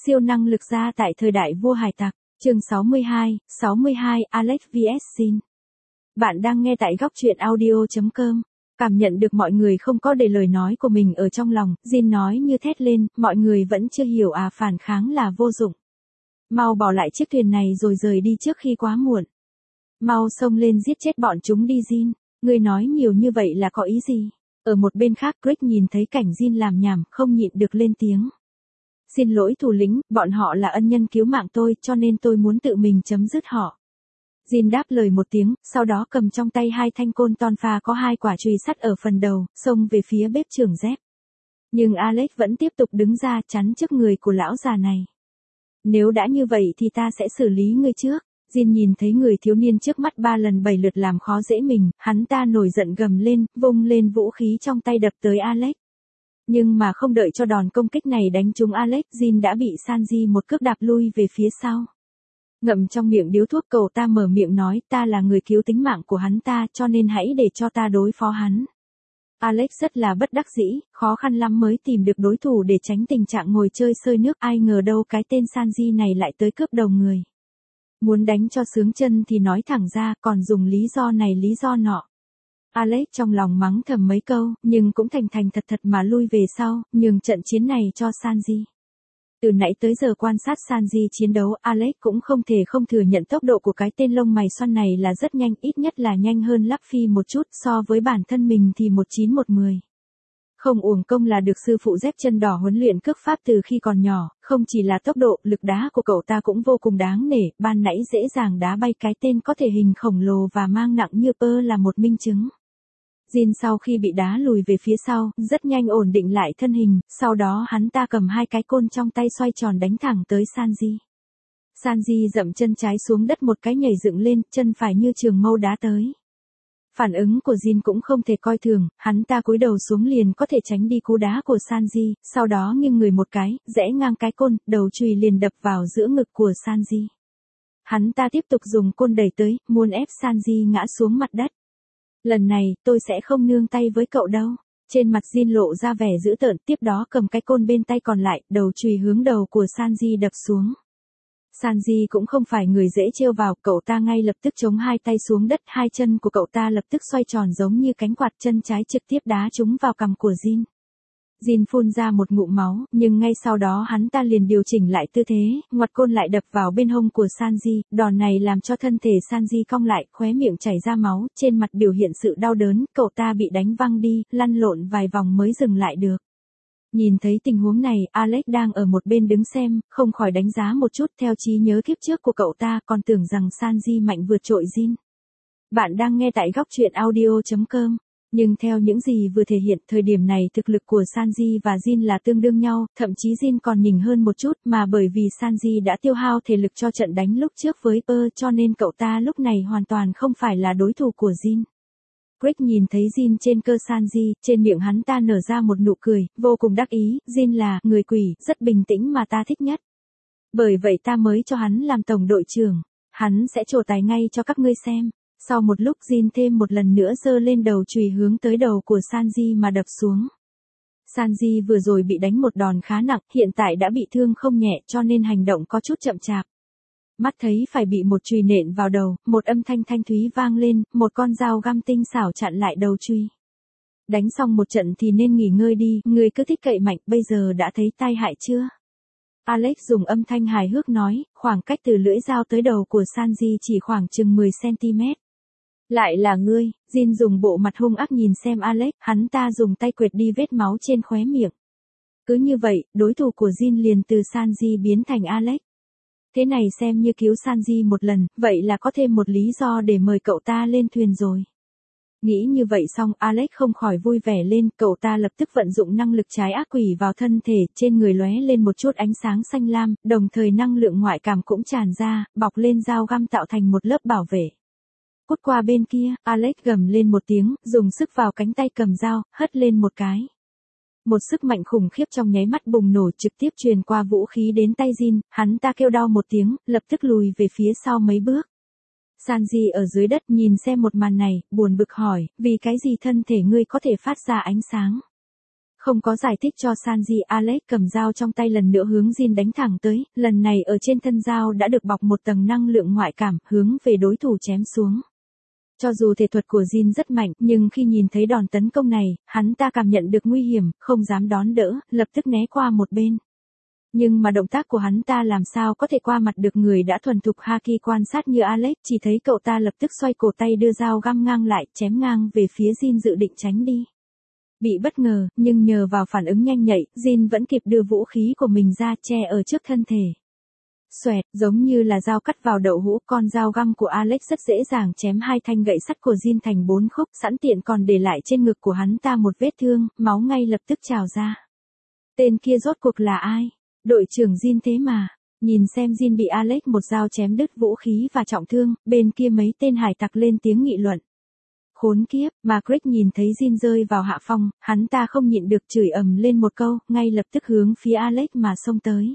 Siêu năng lực gia tại thời đại vua hải tặc, chương 62, Alex vs Jin. Bạn đang nghe tại góc truyện audio.com. Cảm nhận được mọi người không có để lời nói của mình ở trong lòng, Jin nói như thét lên, mọi người vẫn chưa hiểu à, phản kháng là vô dụng. Mau bỏ lại chiếc thuyền này rồi rời đi trước khi quá muộn. Mau xông lên giết chết bọn chúng đi Jin, ngươi nói nhiều như vậy là có ý gì? Ở một bên khác Greg nhìn thấy cảnh Jin làm nhảm, không nhịn được lên tiếng. Xin lỗi thủ lĩnh, bọn họ là ân nhân cứu mạng tôi cho nên tôi muốn tự mình chấm dứt họ. Jin đáp lời một tiếng, sau đó cầm trong tay hai thanh côn tonfa có hai quả chùy sắt ở phần đầu, xông về phía bếp trưởng dép. Nhưng Alex vẫn tiếp tục đứng ra chắn trước người của lão già này. Nếu đã như vậy thì ta sẽ xử lý ngươi trước. Jin nhìn thấy người thiếu niên trước mắt 3 lần 7 lượt làm khó dễ mình, hắn ta nổi giận gầm lên, vung lên vũ khí trong tay đập tới Alex. Nhưng mà không đợi cho đòn công kích này đánh trúng Alex, Jin đã bị Sanji một cước đạp lui về phía sau. Ngậm trong miệng điếu thuốc, cậu ta mở miệng nói, ta là người cứu tính mạng của hắn ta cho nên hãy để cho ta đối phó hắn. Alex rất là bất đắc dĩ, khó khăn lắm mới tìm được đối thủ để tránh tình trạng ngồi chơi sơi nước, ai ngờ đâu cái tên Sanji này lại tới cướp đầu người. Muốn đánh cho sướng chân thì nói thẳng ra, còn dùng lý do này lý do nọ. Alex trong lòng mắng thầm mấy câu, nhưng cũng thành thật mà lui về sau, nhường trận chiến này cho Sanji. Từ nãy tới giờ quan sát Sanji chiến đấu, Alex cũng không thể không thừa nhận tốc độ của cái tên lông mày xoăn này là rất nhanh, ít nhất là nhanh hơn Luffy một chút, so với bản thân mình thì 1/9/10. Không uổng công là được sư phụ dép chân đỏ huấn luyện cước pháp từ khi còn nhỏ, không chỉ là tốc độ, lực đá của cậu ta cũng vô cùng đáng nể, ban nãy dễ dàng đá bay cái tên có thể hình khổng lồ và mang nặng như pơ là một minh chứng. Jin sau khi bị đá lùi về phía sau, rất nhanh ổn định lại thân hình, sau đó hắn ta cầm hai cái côn trong tay xoay tròn đánh thẳng tới Sanji. Sanji dậm chân trái xuống đất một cái nhảy dựng lên, chân phải như trường mâu đá tới. Phản ứng của Jin cũng không thể coi thường, hắn ta cúi đầu xuống liền có thể tránh đi cú đá của Sanji, sau đó nghiêng người một cái, rẽ ngang cái côn, đầu chùy liền đập vào giữa ngực của Sanji. Hắn ta tiếp tục dùng côn đẩy tới, muốn ép Sanji ngã xuống mặt đất. Lần này, tôi sẽ không nương tay với cậu đâu. Trên mặt Jin lộ ra vẻ dữ tợn, tiếp đó cầm cái côn bên tay còn lại, đầu chùy hướng đầu của Sanji đập xuống. Sanji cũng không phải người dễ trêu vào, cậu ta ngay lập tức chống hai tay xuống đất, hai chân của cậu ta lập tức xoay tròn giống như cánh quạt, chân trái trực tiếp đá trúng vào cằm của Jin. Jin phun ra một ngụm máu, nhưng ngay sau đó hắn ta liền điều chỉnh lại tư thế, ngoặt côn lại đập vào bên hông của Sanji, đòn này làm cho thân thể Sanji cong lại, khóe miệng chảy ra máu, trên mặt biểu hiện sự đau đớn, cậu ta bị đánh văng đi, lăn lộn vài vòng mới dừng lại được. Nhìn thấy tình huống này, Alex đang ở một bên đứng xem, không khỏi đánh giá một chút, theo trí nhớ kiếp trước của cậu ta, còn tưởng rằng Sanji mạnh vượt trội Jin. Bạn đang nghe tại góc truyện audio.com. Nhưng theo những gì vừa thể hiện, thời điểm này thực lực của Sanji và Jin là tương đương nhau, thậm chí Jin còn nhỉnh hơn một chút, mà bởi vì Sanji đã tiêu hao thể lực cho trận đánh lúc trước với cho nên cậu ta lúc này hoàn toàn không phải là đối thủ của Jin. Greg nhìn thấy Jin trên cơ Sanji, trên miệng hắn ta nở ra một nụ cười, vô cùng đắc ý, Jin là người quỷ, rất bình tĩnh mà ta thích nhất. Bởi vậy ta mới cho hắn làm tổng đội trưởng, hắn sẽ trổ tài ngay cho các ngươi xem. Sau một lúc Jin thêm một lần nữa giơ lên đầu chùy hướng tới đầu của Sanji mà đập xuống. Sanji vừa rồi bị đánh một đòn khá nặng, hiện tại đã bị thương không nhẹ cho nên hành động có chút chậm chạp. Mắt thấy phải bị một chùy nện vào đầu, một âm thanh thanh thúy vang lên, một con dao găm tinh xảo chặn lại đầu chùy. Đánh xong một trận thì nên nghỉ ngơi đi, người cứ thích cậy mạnh, bây giờ đã thấy tai hại chưa? Alex dùng âm thanh hài hước nói, khoảng cách từ lưỡi dao tới đầu của Sanji chỉ khoảng chừng 10 cm. Lại là ngươi, Jin dùng bộ mặt hung ác nhìn xem Alex, hắn ta dùng tay quệt đi vết máu trên khóe miệng. Cứ như vậy, đối thủ của Jin liền từ Sanji biến thành Alex. Thế này xem như cứu Sanji một lần, vậy là có thêm một lý do để mời cậu ta lên thuyền rồi. Nghĩ như vậy xong, Alex không khỏi vui vẻ lên, cậu ta lập tức vận dụng năng lực trái ác quỷ vào thân thể, trên người lóe lên một chút ánh sáng xanh lam, đồng thời năng lượng ngoại cảm cũng tràn ra, bọc lên dao găm tạo thành một lớp bảo vệ. Cút qua bên kia, Alex gầm lên một tiếng, dùng sức vào cánh tay cầm dao, hất lên một cái. Một sức mạnh khủng khiếp trong nháy mắt bùng nổ trực tiếp truyền qua vũ khí đến tay Jin, hắn ta kêu đau một tiếng, lập tức lùi về phía sau mấy bước. Sanji ở dưới đất nhìn xem một màn này, buồn bực hỏi, vì cái gì thân thể ngươi có thể phát ra ánh sáng? Không có giải thích cho Sanji, Alex cầm dao trong tay lần nữa hướng Jin đánh thẳng tới, lần này ở trên thân dao đã được bọc một tầng năng lượng ngoại cảm, hướng về đối thủ chém xuống. Cho dù thể thuật của Jin rất mạnh, nhưng khi nhìn thấy đòn tấn công này, hắn ta cảm nhận được nguy hiểm, không dám đón đỡ, lập tức né qua một bên. Nhưng mà động tác của hắn ta làm sao có thể qua mặt được người đã thuần thục Haki quan sát như Alex, chỉ thấy cậu ta lập tức xoay cổ tay đưa dao găm ngang lại, chém ngang về phía Jin dự định tránh đi. Bị bất ngờ, nhưng nhờ vào phản ứng nhanh nhạy, Jin vẫn kịp đưa vũ khí của mình ra che ở trước thân thể. Xoẹt, giống như là dao cắt vào đậu hũ, con dao găm của Alex rất dễ dàng chém hai thanh gậy sắt của Jin thành 4 khúc, sẵn tiện còn để lại trên ngực của hắn ta một vết thương, máu ngay lập tức trào ra. Tên kia rốt cuộc là ai? Đội trưởng Jin thế mà. Nhìn xem Jin bị Alex một dao chém đứt vũ khí và trọng thương, bên kia mấy tên hải tặc lên tiếng nghị luận. Khốn kiếp, mà Crick nhìn thấy Jin rơi vào hạ phong, hắn ta không nhịn được chửi ầm lên một câu, ngay lập tức hướng phía Alex mà xông tới.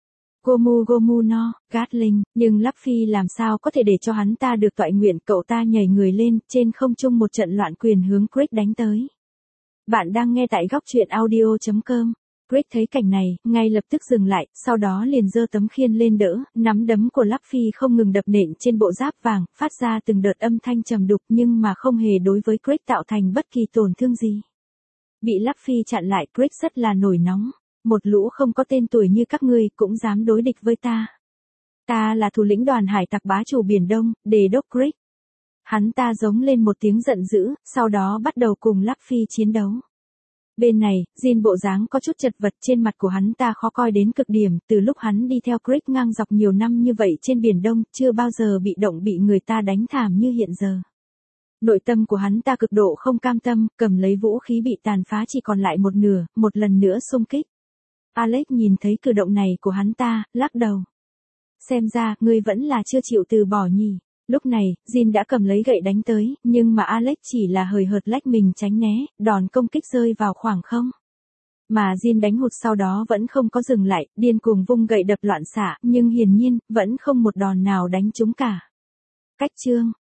Gomu Gomu no, Gatling, nhưng Luffy làm sao có thể để cho hắn ta được toại nguyện, cậu ta nhảy người lên, trên không trung một trận loạn quyền hướng Crick đánh tới. Bạn đang nghe tại góc truyện audio.com. Crick thấy cảnh này, ngay lập tức dừng lại, sau đó liền giơ tấm khiên lên đỡ, nắm đấm của Luffy không ngừng đập nện trên bộ giáp vàng, phát ra từng đợt âm thanh trầm đục nhưng mà không hề đối với Crick tạo thành bất kỳ tổn thương gì. Bị Luffy chặn lại, Crick rất là nổi nóng. Một lũ không có tên tuổi như các ngươi cũng dám đối địch với ta. Ta là thủ lĩnh đoàn hải tặc bá chủ Biển Đông, Đề đốc Crick. Hắn ta giống lên một tiếng giận dữ, sau đó bắt đầu cùng Luffy chiến đấu. Bên này, Jin bộ dáng có chút chật vật, trên mặt của hắn ta khó coi đến cực điểm, từ lúc hắn đi theo Crick ngang dọc nhiều năm như vậy trên Biển Đông, chưa bao giờ bị người ta đánh thảm như hiện giờ. Nội tâm của hắn ta cực độ không cam tâm, cầm lấy vũ khí bị tàn phá chỉ còn lại một nửa, một lần nữa xung kích. Alex nhìn thấy cử động này của hắn ta, lắc đầu. Xem ra, ngươi vẫn là chưa chịu từ bỏ nhỉ. Lúc này, Jin đã cầm lấy gậy đánh tới, nhưng mà Alex chỉ là hời hợt lách mình tránh né, đòn công kích rơi vào khoảng không. Mà Jin đánh hụt sau đó vẫn không có dừng lại, điên cuồng vung gậy đập loạn xạ, nhưng hiển nhiên, vẫn không một đòn nào đánh trúng cả. Cách chương.